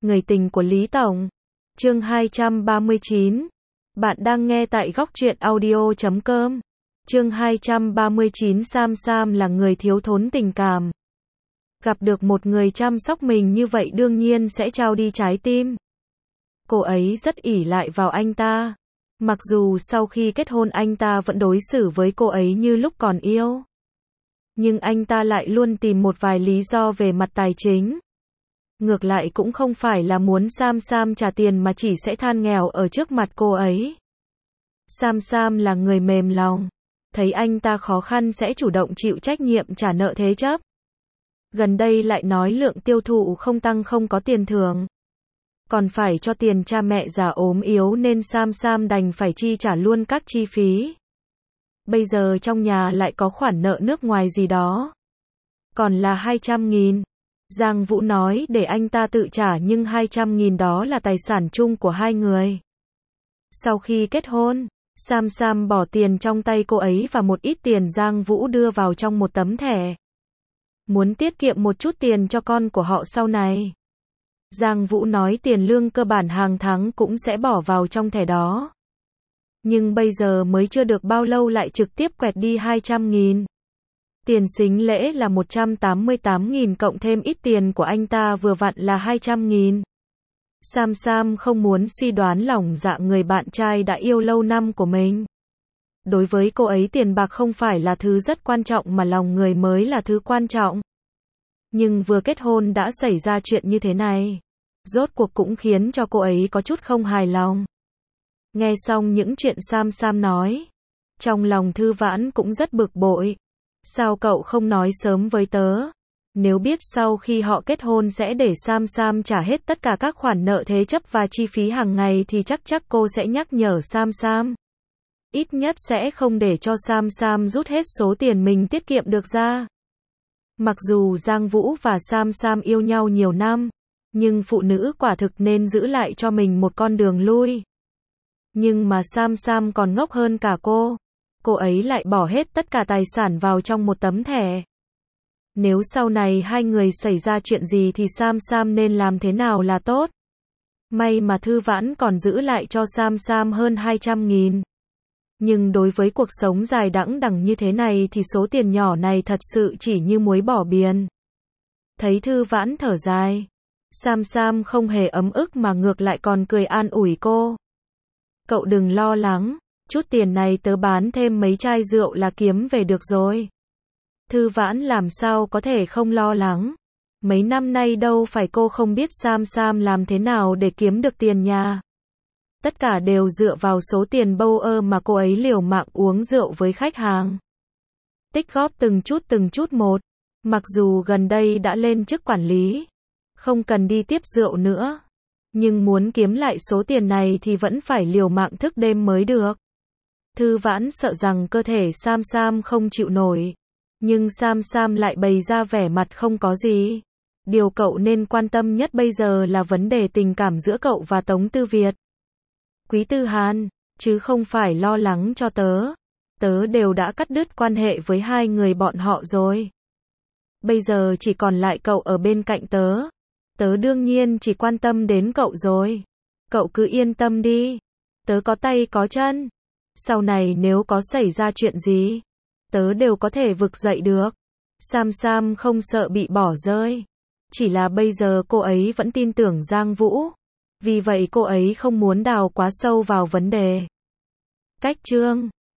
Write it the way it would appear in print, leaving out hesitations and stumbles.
Người tình của Lý Tổng. Chương 239. Bạn đang nghe tại góc truyện audio.com. Chương 239. Sam là người thiếu thốn tình cảm. Gặp được một người chăm sóc mình như vậy đương nhiên sẽ trao đi trái tim. Cô ấy rất ỷ lại vào anh ta. Mặc dù sau khi kết hôn anh ta vẫn đối xử với cô ấy như lúc còn yêu. Nhưng anh ta lại luôn tìm một vài lý do về mặt tài chính. Ngược lại cũng không phải là muốn Sam trả tiền mà chỉ sẽ than nghèo ở trước mặt cô ấy. Sam là người mềm lòng. Thấy anh ta khó khăn sẽ chủ động chịu trách nhiệm trả nợ thế chấp. Gần đây lại nói lượng tiêu thụ không tăng không có tiền thưởng. Còn phải cho tiền cha mẹ già ốm yếu nên Sam đành phải chi trả luôn các chi phí. Bây giờ trong nhà lại có khoản nợ nước ngoài gì đó. Còn là 200.000. Giang Vũ nói để anh ta tự trả nhưng 200.000 đó là tài sản chung của hai người. Sau khi kết hôn, Sam bỏ tiền trong tay cô ấy và một ít tiền Giang Vũ đưa vào trong một tấm thẻ. Muốn tiết kiệm một chút tiền cho con của họ sau này. Giang Vũ nói tiền lương cơ bản hàng tháng cũng sẽ bỏ vào trong thẻ đó. Nhưng bây giờ mới chưa được bao lâu lại trực tiếp quẹt đi 200.000. Tiền sính lễ là 188.000 cộng thêm ít tiền của anh ta vừa vặn là 200.000. Sam không muốn suy đoán lòng dạ người bạn trai đã yêu lâu năm của mình. Đối với cô ấy tiền bạc không phải là thứ rất quan trọng mà lòng người mới là thứ quan trọng. Nhưng vừa kết hôn đã xảy ra chuyện như thế này. Rốt cuộc cũng khiến cho cô ấy có chút không hài lòng. Nghe xong những chuyện Sam nói. Trong lòng Thư Vãn cũng rất bực bội. Sao cậu không nói sớm với tớ? Nếu biết sau khi họ kết hôn sẽ để Sam trả hết tất cả các khoản nợ thế chấp và chi phí hàng ngày thì chắc cô sẽ nhắc nhở Sam. Ít nhất sẽ không để cho Sam rút hết số tiền mình tiết kiệm được ra. Mặc dù Giang Vũ và Sam yêu nhau nhiều năm, nhưng phụ nữ quả thực nên giữ lại cho mình một con đường lui. Nhưng mà Sam còn ngốc hơn cả cô. Cô ấy lại bỏ hết tất cả tài sản vào trong một tấm thẻ. Nếu sau này hai người xảy ra chuyện gì thì Sam nên làm thế nào là tốt? May mà Thư Vãn còn giữ lại cho Sam hơn 200.000. Nhưng đối với cuộc sống dài đẵng đẵng như thế này thì số tiền nhỏ này thật sự chỉ như muối bỏ biển. Thấy Thư Vãn thở dài, Sam không hề ấm ức mà ngược lại còn cười an ủi cô. Cậu đừng lo lắng, chút tiền này tớ bán thêm mấy chai rượu là kiếm về được rồi. Thư Vãn làm sao có thể không lo lắng. Mấy năm nay đâu phải cô không biết Sam làm thế nào để kiếm được tiền nhà. Tất cả đều dựa vào số tiền bâu ơ mà cô ấy liều mạng uống rượu với khách hàng. Tích góp từng chút một. Mặc dù gần đây đã lên chức quản lý, không cần đi tiếp rượu nữa. Nhưng muốn kiếm lại số tiền này thì vẫn phải liều mạng thức đêm mới được. Thư Vãn sợ rằng cơ thể Sam không chịu nổi. Nhưng Sam lại bày ra vẻ mặt không có gì. Điều cậu nên quan tâm nhất bây giờ là vấn đề tình cảm giữa cậu và Tống Tư Việt. Quý Tư Hàn, chứ không phải lo lắng cho tớ. Tớ đều đã cắt đứt quan hệ với hai người bọn họ rồi. Bây giờ chỉ còn lại cậu ở bên cạnh tớ. Tớ đương nhiên chỉ quan tâm đến cậu rồi. Cậu cứ yên tâm đi. Tớ có tay có chân. Sau này nếu có xảy ra chuyện gì, tớ đều có thể vực dậy được. Sam không sợ bị bỏ rơi. Chỉ là bây giờ cô ấy vẫn tin tưởng Giang Vũ. Vì vậy cô ấy không muốn đào quá sâu vào vấn đề. Cách chương